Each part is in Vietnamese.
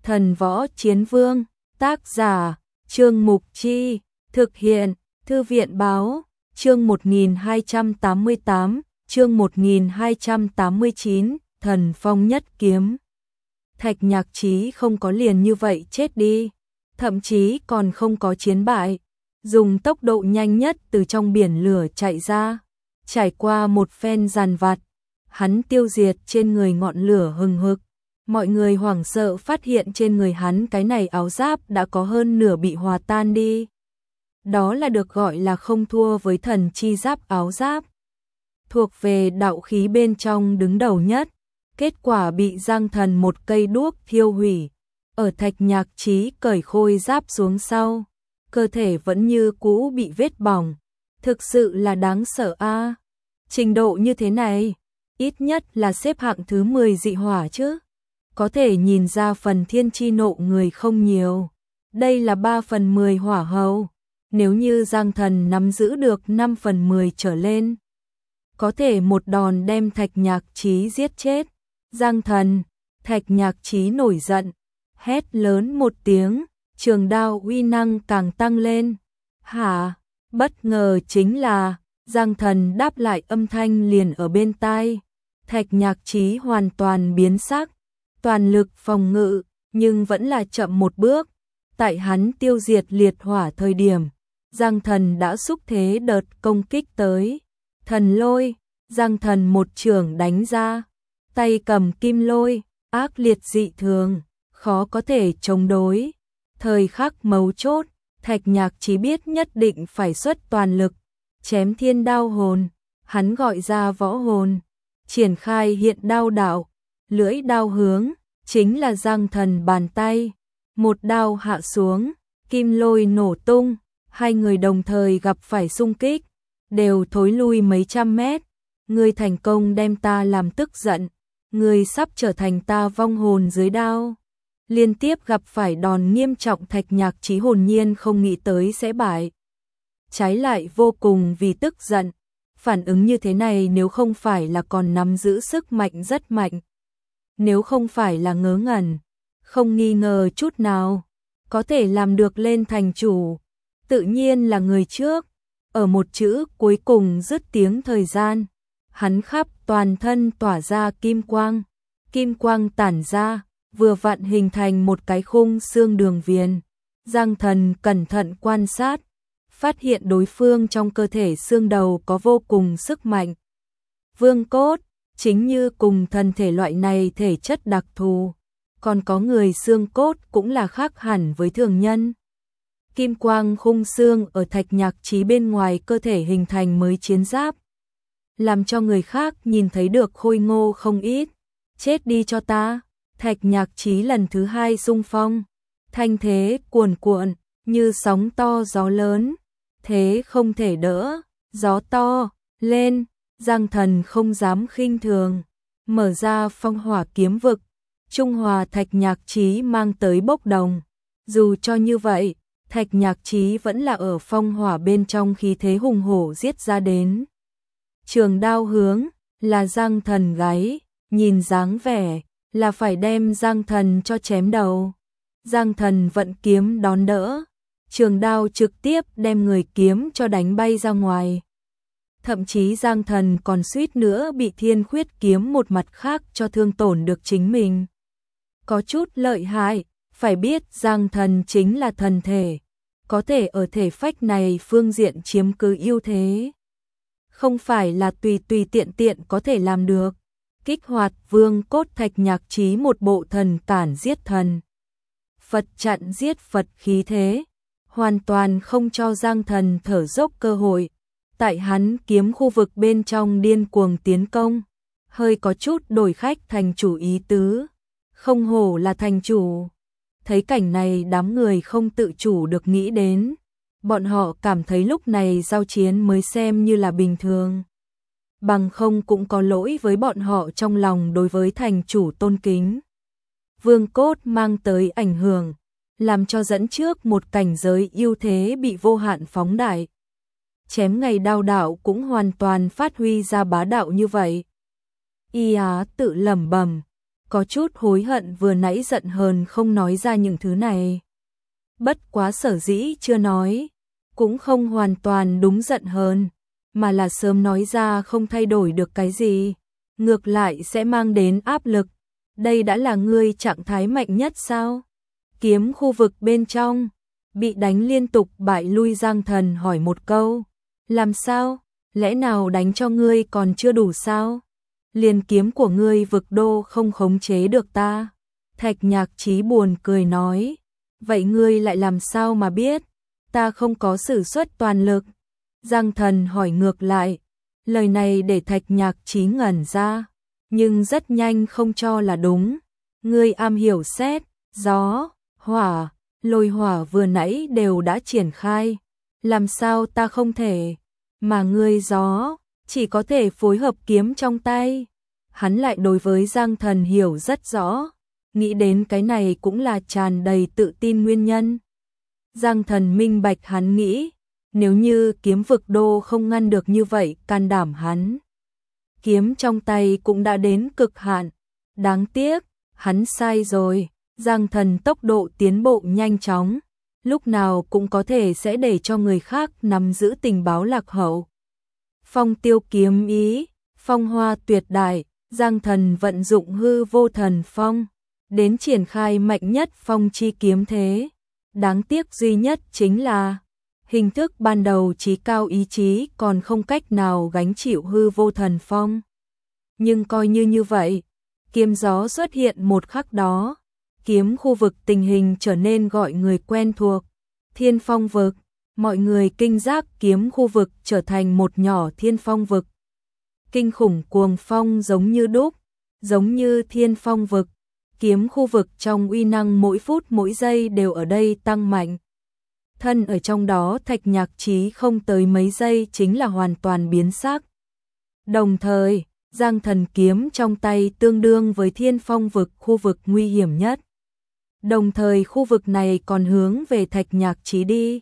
Thần Võ Chiến Vương, tác giả, Trương Mục Chi, thực hiện, Thư viện Báo, chương 1288, chương 1289, Thần Phong Nhất Kiếm. Thạch Nhạc Chí không có liền như vậy chết đi, thậm chí còn không có chiến bại, dùng tốc độ nhanh nhất từ trong biển lửa chạy ra, trải qua một phen giàn vặt, hắn tiêu diệt trên người ngọn lửa hừng hực. Mọi người hoảng sợ phát hiện trên người hắn cái này áo giáp đã có hơn nửa bị hòa tan đi. Đó là được gọi là không thua với thần chi giáp áo giáp. Thuộc về đạo khí bên trong đứng đầu nhất, kết quả bị Giang Thần một cây đuốc thiêu hủy. Ở Thạch Nhạc Chí cởi khôi giáp xuống sau, cơ thể vẫn như cũ bị vết bỏng. Thực sự là đáng sợ a. Trình độ như thế này, ít nhất là xếp hạng thứ 10 dị hỏa chứ. Có thể nhìn ra phần thiên chi nộ người không nhiều. Đây là 3/10 hỏa hầu. Nếu như Giang Thần nắm giữ được 5/10 trở lên, có thể một đòn đem Thạch Nhạc Chí giết chết. Giang Thần, Thạch Nhạc Chí nổi giận, hét lớn một tiếng, trường đao uy năng càng tăng lên. Hả? Bất ngờ chính là, Giang Thần đáp lại âm thanh liền ở bên tai. Thạch Nhạc Chí hoàn toàn biến sắc, toàn lực phòng ngự, nhưng vẫn là chậm một bước. Tại hắn tiêu diệt liệt hỏa thời điểm, Giang Thần đã xúc thế đợt công kích tới. Thần lôi, Giang Thần một chưởng đánh ra, tay cầm kim lôi, ác liệt dị thường, khó có thể chống đối. Thời khắc mấu chốt, Thạch Nhạc Chí biết nhất định phải xuất toàn lực, chém thiên đao hồn, hắn gọi ra võ hồn, triển khai hiện đao đạo, lưỡi đao hướng, chính là Giang Thần bàn tay. Một đao hạ xuống, kim lôi nổ tung, hai người đồng thời gặp phải xung kích, đều thối lui mấy trăm mét. Ngươi thành công đem ta làm tức giận, ngươi sắp trở thành ta vong hồn dưới đao. Liên tiếp gặp phải đòn nghiêm trọng, Thạch Nhạc Chí hồn nhiên không nghĩ tới sẽ bại. Trái lại vô cùng vì tức giận, phản ứng như thế này nếu không phải là còn nắm giữ sức mạnh rất mạnh, nếu không phải là ngớ ngẩn, không nghi ngờ chút nào, có thể làm được lên thành chủ, tự nhiên là người trước. Ở một chữ cuối cùng dứt tiếng thời gian, hắn khắp toàn thân tỏa ra kim quang tản ra, vừa vặn hình thành một cái khung xương đường viền. Giang Thần cẩn thận quan sát, phát hiện đối phương trong cơ thể xương đầu có vô cùng sức mạnh. Vương cốt, chính như cùng thân thể loại này thể chất đặc thù, còn có người xương cốt cũng là khác hẳn với thường nhân. Kim quang khung xương ở Thạch Nhạc Chí bên ngoài cơ thể hình thành mới chiến giáp, làm cho người khác nhìn thấy được khôi ngô không ít. Chết đi cho ta! Thạch Nhạc Chí lần thứ hai xung phong, thanh thế cuồn cuộn như sóng to gió lớn, thế không thể đỡ, gió to lên. Giang Thần không dám khinh thường, mở ra phong hỏa kiếm vực, trung hòa Thạch Nhạc Chí mang tới bốc đồng. Dù cho như vậy, Thạch Nhạc Chí vẫn là ở phong hỏa bên trong khí thế hùng hổ giết ra đến. Trường đao hướng là Giang Thần gáy, nhìn dáng vẻ là phải đem Giang Thần cho chém đầu. Giang Thần vận kiếm đón đỡ, trường đao trực tiếp đem người kiếm cho đánh bay ra ngoài. Thậm chí Giang Thần còn suýt nữa bị Thiên Khuyết kiếm một mặt khác cho thương tổn được chính mình. Có chút lợi hại, phải biết Giang Thần chính là thần thể, có thể ở thể phách này phương diện chiếm cứ ưu thế. Không phải là tùy tiện có thể làm được. Kích hoạt vương cốt, Thạch Nhạc Chí một bộ thần cản giết thần, Phật chặn giết Phật khí thế, hoàn toàn không cho Giang Thần thở dốc cơ hội. Tại hắn kiếm khu vực bên trong điên cuồng tiến công, hơi có chút đổi khách thành chủ ý tứ, không hổ là thành chủ. Thấy cảnh này đám người không tự chủ được nghĩ đến, bọn họ cảm thấy lúc này giao chiến mới xem như là bình thường. Bằng không cũng có lỗi với bọn họ trong lòng đối với thành chủ tôn kính. Vương cốt mang tới ảnh hưởng, làm cho dẫn trước một cảnh giới ưu thế bị vô hạn phóng đại. Chém ngày đao đạo cũng hoàn toàn phát huy ra bá đạo như vậy. Y Á tự lẩm bẩm, có chút hối hận vừa nãy giận hờn không nói ra những thứ này. Bất quá sở dĩ chưa nói, cũng không hoàn toàn đúng giận hờn, mà là sớm nói ra không thay đổi được cái gì, ngược lại sẽ mang đến áp lực. Đây đã là ngươi trạng thái mạnh nhất sao? Kiếm khu vực bên trong, bị đánh liên tục bại lui Giang Thần hỏi một câu. Làm sao? Lẽ nào đánh cho ngươi còn chưa đủ sao? Liền kiếm của ngươi vực đô không khống chế được ta. Thạch Nhạc Chí buồn cười nói. Vậy ngươi lại làm sao mà biết? Ta không có sử xuất toàn lực. Giang Thần hỏi ngược lại. Lời này để Thạch Nhạc Chí ngẩn ra, nhưng rất nhanh không cho là đúng. Ngươi am hiểu xét, gió, hỏa, lôi hỏa vừa nãy đều đã triển khai. Làm sao ta không thể? Mà ngươi gió, chỉ có thể phối hợp kiếm trong tay. Hắn lại đối với Giang Thần hiểu rất rõ, nghĩ đến cái này cũng là tràn đầy tự tin nguyên nhân. Giang Thần minh bạch hắn nghĩ, nếu như kiếm vực đô không ngăn được như vậy can đảm hắn. Kiếm trong tay cũng đã đến cực hạn, đáng tiếc, hắn sai rồi. Giang Thần tốc độ tiến bộ nhanh chóng, lúc nào cũng có thể sẽ để cho người khác nắm giữ tình báo lạc hậu. Phong tiêu kiếm ý, phong hoa tuyệt đại, Giang Thần vận dụng hư vô thần phong, đến triển khai mạnh nhất phong chi kiếm thế. Đáng tiếc duy nhất chính là, hình thức ban đầu chí cao ý chí còn không cách nào gánh chịu hư vô thần phong. Nhưng coi như vậy, kiếm gió xuất hiện một khắc đó, kiếm khu vực tình hình trở nên gọi người quen thuộc. Thiên phong vực, mọi người kinh giác kiếm khu vực trở thành một nhỏ thiên phong vực. Kinh khủng cuồng phong giống như đúc, giống như thiên phong vực. Kiếm khu vực trong uy năng mỗi phút mỗi giây đều ở đây tăng mạnh. Thân ở trong đó Thạch Nhạc Chí không tới mấy giây chính là hoàn toàn biến sắc. Đồng thời, Giang Thần kiếm trong tay tương đương với thiên phong vực, khu vực nguy hiểm nhất. Đồng thời khu vực này còn hướng về Thạch Nhạc Chí đi.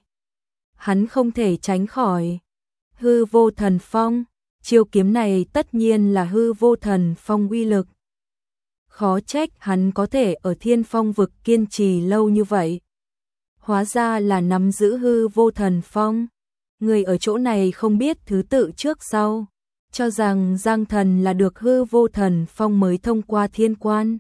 Hắn không thể tránh khỏi. Hư vô thần phong, chiêu kiếm này tất nhiên là hư vô thần phong uy lực. Khó trách hắn có thể ở thiên phong vực kiên trì lâu như vậy. Hóa ra là nắm giữ hư vô thần phong. Người ở chỗ này không biết thứ tự trước sau, cho rằng Giang Thần là được hư vô thần phong mới thông qua thiên quan.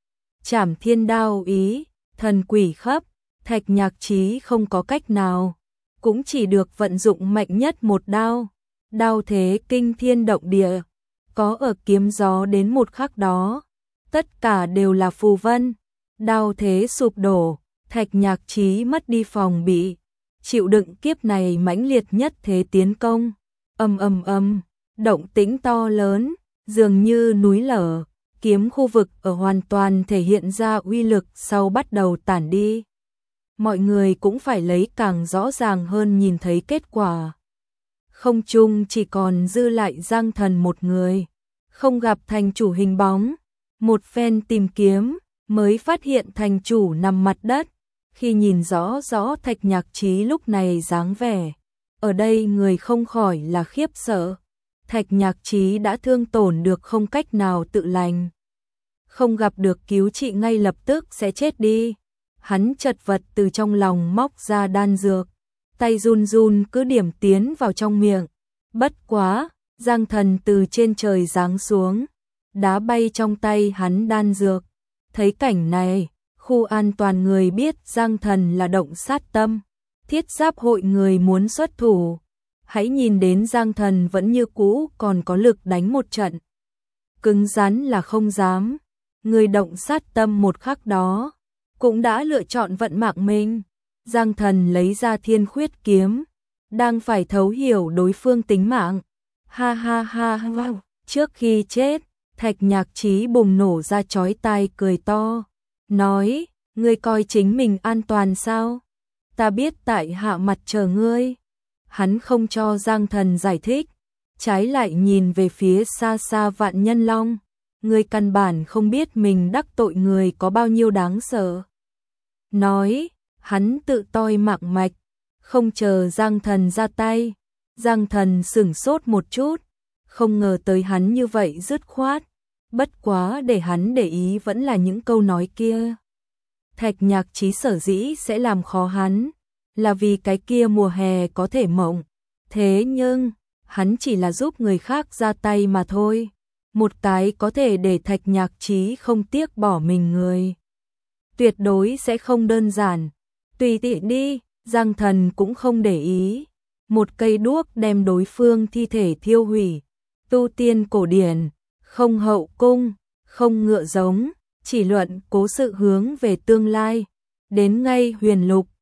Trảm thiên đao ý, thần quỷ khắp, Thạch Nhạc Chí không có cách nào, cũng chỉ được vận dụng mạnh nhất một đao. Đao thế kinh thiên động địa, có ở kiếm gió đến một khắc đó, tất cả đều là phù vân. Đao thế sụp đổ, Thạch Nhạc Chí mất đi phòng bị, chịu đựng kiếp này mãnh liệt nhất thế tiến công. Ầm ầm ầm, động tĩnh to lớn, dường như núi lở. Kiếm khu vực ở hoàn toàn thể hiện ra uy lực sau bắt đầu tản đi. Mọi người cũng phải lấy càng rõ ràng hơn nhìn thấy kết quả. Không trung chỉ còn dư lại Giang Thần một người, không gặp thành chủ hình bóng. Một phen tìm kiếm, mới phát hiện thành chủ nằm mặt đất. Khi nhìn rõ Thạch Nhạc Chí lúc này dáng vẻ, ở đây người không khỏi là khiếp sợ. Thạch Nhạc Chí đã thương tổn được không cách nào tự lành. Không gặp được cứu trị ngay lập tức sẽ chết đi. Hắn chật vật từ trong lòng móc ra đan dược, tay run run cứ điểm tiến vào trong miệng. Bất quá, Giang Thần từ trên trời giáng xuống, đá bay trong tay hắn đan dược. Thấy cảnh này, khu an toàn người biết Giang Thần là động sát tâm. Thiết giáp hội người muốn xuất thủ, hãy nhìn đến Giang Thần vẫn như cũ còn có lực đánh một trận. Cứng rắn là không dám. Người động sát tâm một khắc đó, cũng đã lựa chọn vận mạng mình. Giang Thần lấy ra thiên khuyết kiếm, đang phải thấu hiểu đối phương tính mạng. Ha ha ha ha, trước khi chết, Thạch Nhạc Chí bùng nổ ra chói tai cười to, nói, ngươi coi chính mình an toàn sao? Ta biết tại hạ mặt chờ ngươi. Hắn không cho Giang Thần giải thích, trái lại nhìn về phía xa xa Vạn Nhân Long. Ngươi căn bản không biết mình đắc tội người có bao nhiêu đáng sợ. Nói, hắn tự toi mạng mạch, không chờ Giang Thần ra tay. Giang Thần sửng sốt một chút, không ngờ tới hắn như vậy dứt khoát. bất quá để hắn để ý vẫn là những câu nói kia. Thạch Nhạc Chí sở dĩ sẽ làm khó hắn, là vì cái kia mùa hè có thể mộng. Thế nhưng, hắn chỉ là giúp người khác ra tay mà thôi. Một cái có thể để Thạch Nhạc Chí không tiếc bỏ mình người. Tuyệt đối sẽ không đơn giản. Tùy tiện đi, Giang Thần cũng không để ý. Một cây đuốc đem đối phương thi thể thiêu hủy. Tu tiên cổ điển, không hậu cung, không ngựa giống, chỉ luận cố sự hướng về tương lai. Đến ngay Huyền Lục,